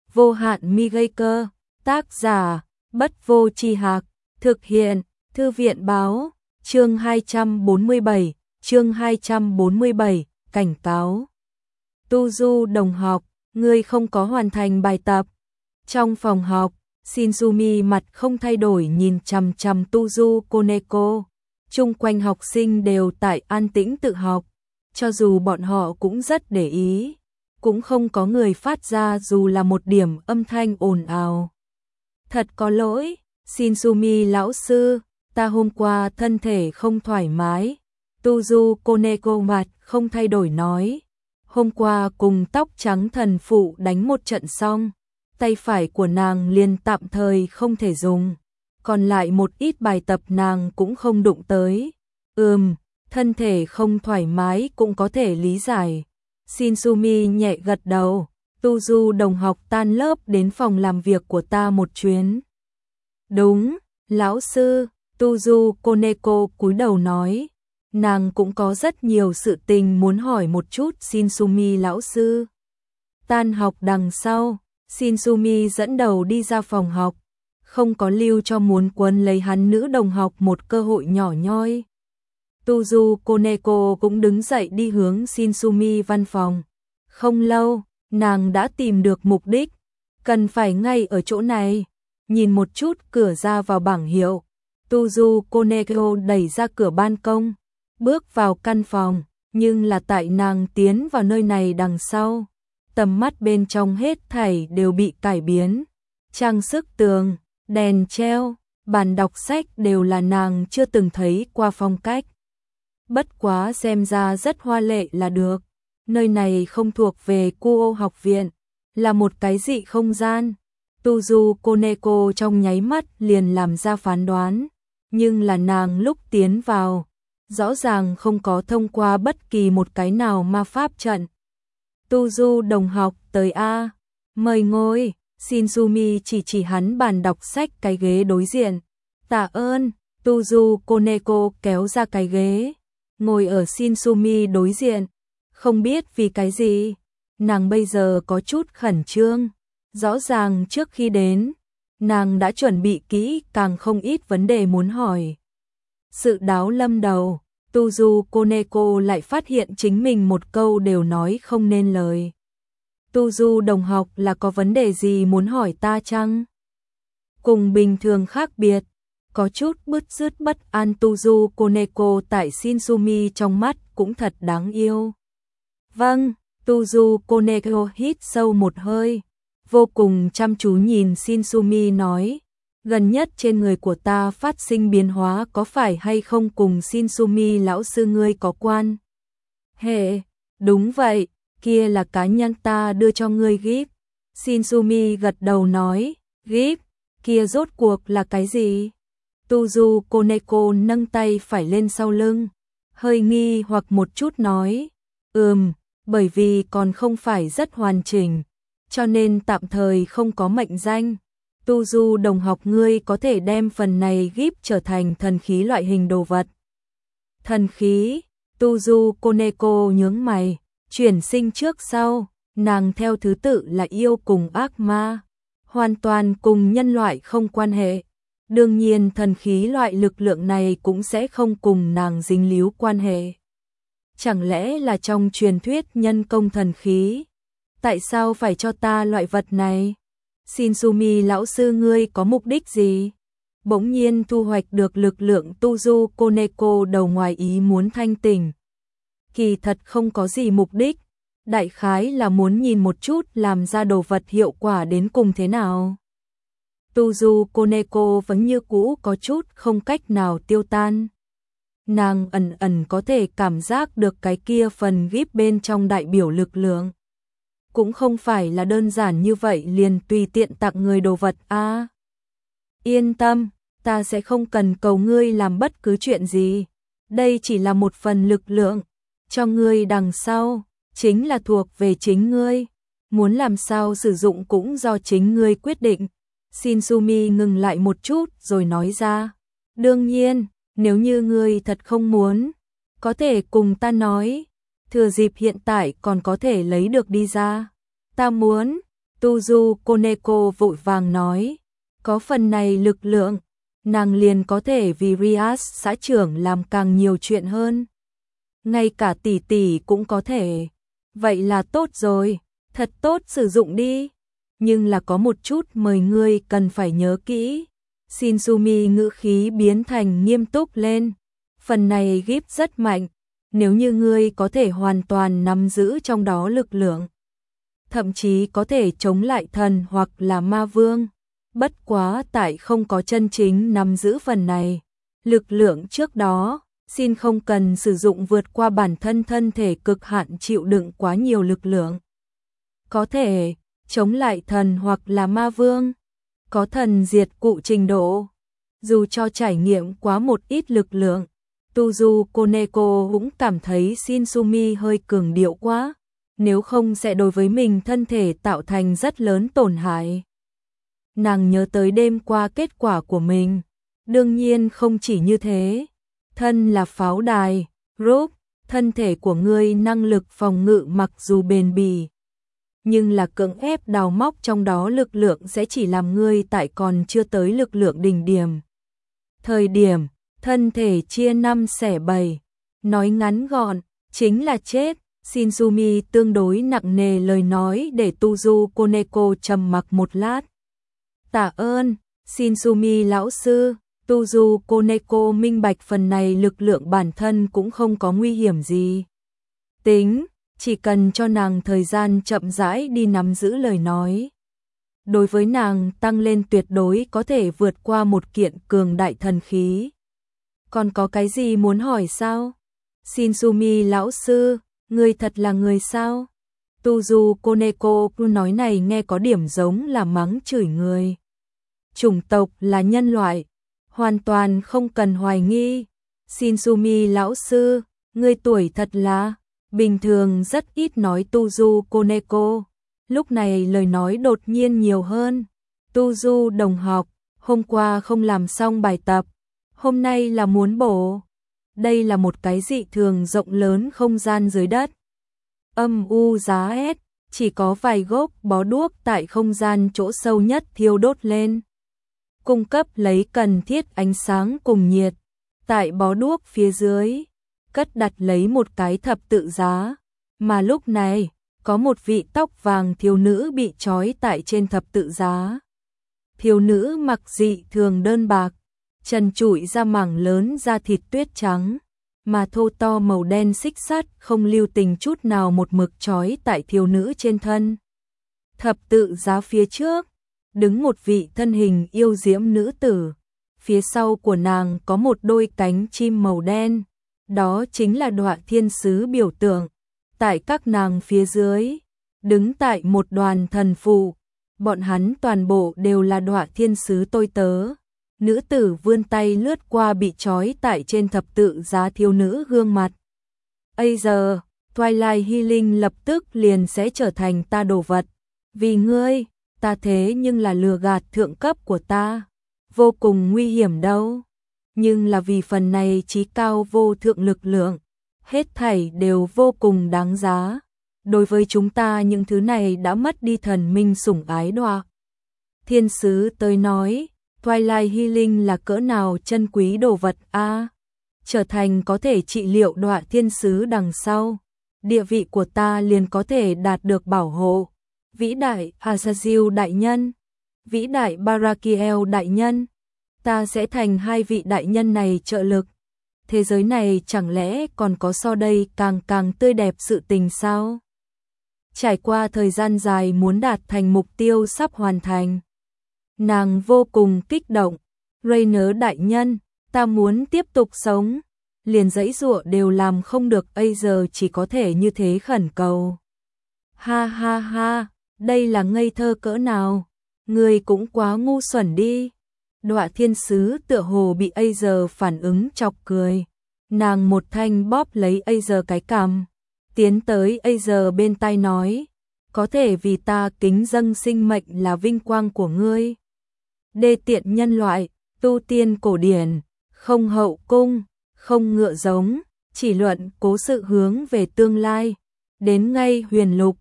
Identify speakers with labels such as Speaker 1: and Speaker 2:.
Speaker 1: vô hạn mi gây cơ, tác giả, Bất Vô Tri Hạc, thực hiện, Thư viện báo, chương 247, cảnh cáo. Tu Du đồng học, ngươi không có hoàn thành bài tập. Trong phòng học, Shinzumi mặt không thay đổi nhìn chằm chằm Tu Du Koneko. Chung quanh học sinh đều tại an tĩnh tự học, cho dù bọn họ cũng rất để ý, cũng không có người phát ra dù là một điểm âm thanh ồn ào. Thật có lỗi, Shinzumi lão sư, ta hôm qua thân thể không thoải mái. Tu Du Koneko mặt không thay đổi nói, hôm qua cùng tóc trắng thần phụ đánh một trận xong, tay phải của nàng liền tạm thời không thể dùng, còn lại một ít bài tập nàng cũng không đụng tới. Thân thể không thoải mái cũng có thể lý giải. Shinzumi nhẹ gật đầu, Tu Du đồng học tan lớp đến phòng làm việc của ta một chuyến. Đúng, lão sư, Tu Du Koneko cúi đầu nói, nàng cũng có rất nhiều sự tình muốn hỏi một chút Shinzumi lão sư. Tan học đằng sau, Shinzumi dẫn đầu đi ra phòng học, không có lưu cho muốn quấn lấy hắn nữ đồng học một cơ hội nhỏ nhoi. Tu Du Koneko cũng đứng dậy đi hướng Shinzumi văn phòng. Không lâu, nàng đã tìm được mục đích, cần phải ngay ở chỗ này. Nhìn một chút cửa ra vào bảng hiệu, Tu Du Koneko đẩy ra cửa ban công, bước vào căn phòng, nhưng là tại nàng tiến vào nơi này đằng sau, tầm mắt bên trong hết thảy đều bị cải biến. Trang sức tường, đèn treo, bàn đọc sách đều là nàng chưa từng thấy qua phong cách. Bất quá xem ra rất hoa lệ là được. Nơi này không thuộc về Kuo học viện, là một cái dị không gian. Tu Du Koneko trong nháy mắt liền làm ra phán đoán, nhưng là nàng lúc tiến vào, rõ ràng không có thông qua bất kỳ một cái nào ma pháp trận. Tu Du đồng học tới a, mời ngồi. Shinzumi chỉ hắn bàn đọc sách cái ghế đối diện. Tạ ơn. Tu Du Koneko kéo ra cái ghế, ngồi ở Shinzumi đối diện. Không biết vì cái gì, nàng bây giờ có chút khẩn trương. Rõ ràng trước khi đến, nàng đã chuẩn bị kỹ càng không ít vấn đề muốn hỏi. Sự đáo lâm đầu, Tu Du Koneko lại phát hiện chính mình một câu đều nói không nên lời. Tu Du đồng học là có vấn đề gì muốn hỏi ta chăng? Cùng bình thường khác biệt, có chút bứt rứt bất an. Tu Du Koneko tại Shinzumi trong mắt cũng thật đáng yêu. Vâng, Tu Du Koneko hít sâu một hơi, vô cùng chăm chú nhìn Shinzumi nói, gần nhất trên người của ta phát sinh biến hóa có phải hay không cùng Shinzumi lão sư ngươi có quan hệ? Đúng vậy, kia là cá nhân ta đưa cho ngươi gift. Shinzumi gật đầu nói, gift, kia rốt cuộc là cái gì? Tu Du Koneko nâng tay phải lên sau lưng, hơi nghi hoặc một chút nói, bởi vì còn không phải rất hoàn chỉnh, cho nên tạm thời không có mệnh danh. Tu Du đồng học ngươi có thể đem phần này gift trở thành thần khí loại hình đồ vật. Thần khí? Tu Du Koneko nhướng mày, chuyển sinh trước sau, nàng theo thứ tự là yêu cùng ác ma, hoàn toàn cùng nhân loại không quan hệ. Đương nhiên thần khí loại lực lượng này cũng sẽ không cùng nàng dính líu quan hệ. Chẳng lẽ là trong truyền thuyết nhân công thần khí? Tại sao phải cho ta loại vật này? Shinzumi lão sư ngươi có mục đích gì? Bỗng nhiên thu hoạch được lực lượng. Tu Du Koneko đầu ngoài ý muốn thanh tỉnh. Kỳ thật không có gì mục đích, đại khái là muốn nhìn một chút làm ra đồ vật hiệu quả đến cùng thế nào. Tu Du Koneko vẫn như cũ có chút không cách nào tiêu tan. Nàng ẩn có thể cảm giác được cái kia phần gift bên trong đại biểu lực lượng. Cũng không phải là đơn giản như vậy liền tùy tiện tặng người đồ vật a. Yên tâm, ta sẽ không cần cầu ngươi làm bất cứ chuyện gì. Đây chỉ là một phần lực lượng, cho ngươi đằng sau, chính là thuộc về chính ngươi. Muốn làm sao sử dụng cũng do chính ngươi quyết định. Shinzumi ngừng lại một chút rồi nói ra, đương nhiên, nếu như ngươi thật không muốn, có thể cùng ta nói, thừa dịp hiện tại còn có thể lấy được đi ra. Ta muốn. Tuzu Koneko vội vàng nói, có phần này lực lượng, nàng liền có thể vì Rias xã trưởng làm càng nhiều chuyện hơn. Ngay cả tỷ tỷ cũng có thể. Vậy là tốt rồi, thật tốt sử dụng đi. Nhưng là có một chút mời ngươi cần phải nhớ kỹ. Shinsumi ngữ khí biến thành nghiêm túc lên. Phần này gíp rất mạnh, nếu như ngươi có thể hoàn toàn nắm giữ trong đó lực lượng, thậm chí có thể chống lại thần hoặc là ma vương. Bất quá tại không có chân chính nắm giữ phần này, lực lượng trước đó, xin không cần sử dụng vượt qua bản thân thân thể cực hạn chịu đựng quá nhiều lực lượng. Có thể chống lại thần hoặc là ma vương, có thần diệt cụ trình độ. Dù cho trải nghiệm quá một ít lực lượng, Tuzu Koneko cũng cảm thấy Shinsumi hơi cường điệu quá, nếu không sẽ đối với mình thân thể tạo thành rất lớn tổn hại. Nàng nhớ tới đêm qua kết quả của mình, đương nhiên không chỉ như thế. Thân là pháo đài, Rob, thân thể của ngươi năng lực phòng ngự mặc dù bền bỉ, nhưng là cưỡng ép đào móc trong đó lực lượng sẽ chỉ làm ngươi tại còn chưa tới lực lượng đỉnh điểm. Thời điểm, thân thể chia 5 xẻ 7, nói ngắn gọn, chính là chết. Shinsumi tương đối nặng nề lời nói để Tuzu Koneko trầm mặc một lát. Tạ ơn, Shinsumi lão sư. Tuzu Koneko minh bạch phần này lực lượng bản thân cũng không có nguy hiểm gì. Tính, chỉ cần cho nàng thời gian chậm rãi đi nắm giữ lời nói. Đối với nàng tăng lên tuyệt đối có thể vượt qua một kiện cường đại thần khí. Còn có cái gì muốn hỏi sao? Shinsumi lão sư, ngươi thật là người sao? Tuzu Koneko nói này nghe có điểm giống là mắng chửi người. Chủng tộc là nhân loại, hoàn toàn không cần hoài nghi. Shinsumi lão sư, ngươi tuổi thật là bình thường rất ít nói. Tuzu Koneko lúc này lời nói đột nhiên nhiều hơn. Tuzu đồng học, hôm qua không làm xong bài tập, hôm nay là muốn bổ. Đây là một cái dị thường rộng lớn không gian dưới đất. Âm u giá rét, chỉ có vài gốc bó đuốc tại không gian chỗ sâu nhất thiêu đốt lên, cung cấp lấy cần thiết ánh sáng cùng nhiệt. Tại bó đuốc phía dưới, cất đặt lấy một cái thập tự giá, mà lúc này, có một vị tóc vàng thiếu nữ bị trói tại trên thập tự giá. Thiếu nữ mặc dị thường đơn bạc, trần trụi ra mảng lớn da thịt tuyết trắng, mà thô to màu đen xích sắt không lưu tình chút nào một mực trói tại thiếu nữ trên thân. Thập tự giá phía trước, đứng một vị thân hình yêu diễm nữ tử, phía sau của nàng có một đôi cánh chim màu đen, đó chính là Đọa Thiên Sứ biểu tượng. Tại các nàng phía dưới, đứng tại một đoàn thần phụ, bọn hắn toàn bộ đều là Đọa Thiên Sứ tôi tớ. Nữ tử vươn tay lướt qua bị trói tại trên thập tự giá thiếu nữ gương mặt. Bây giờ, Twilight Healing lập tức liền sẽ trở thành ta đồ vật. Vì ngươi, ta thế nhưng là lừa gạt thượng cấp của ta. Vô cùng nguy hiểm đâu. Nhưng là vì phần này chí cao vô thượng lực lượng. Hết thảy đều vô cùng đáng giá. Đối với chúng ta những thứ này đã mất đi thần minh sủng ái Đọa Thiên Sứ tới nói. Twilight Healing là cỡ nào chân quý đồ vật a, trở thành có thể trị liệu Đọa Thiên Sứ đằng sau, địa vị của ta liền có thể đạt được bảo hộ. Vĩ đại Azazil đại nhân, vĩ đại Barakiel đại nhân, ta sẽ thành hai vị đại nhân này trợ lực. Thế giới này chẳng lẽ còn có so đây càng tươi đẹp sự tình sao? Trải qua thời gian dài muốn đạt thành mục tiêu sắp hoàn thành. Nàng vô cùng kích động. Rainer đại nhân, ta muốn tiếp tục sống. Liền giãy giụa đều làm không được, bây giờ chỉ có thể như thế khẩn cầu. Ha ha ha, đây là ngây thơ cỡ nào? Người cũng quá ngu xuẩn đi. Đọa Thiên Sứ tựa hồ bị bây giờ phản ứng chọc cười. Nàng một thanh bóp lấy bây giờ cái cằm, tiến tới bây giờ bên tai nói, có thể vì ta kính dâng sinh mệnh là vinh quang của ngươi. Đê tiện nhân loại, tu tiên cổ điển, không hậu cung, không ngựa giống, chỉ luận cố sự hướng về tương lai. Đến ngay huyền lục,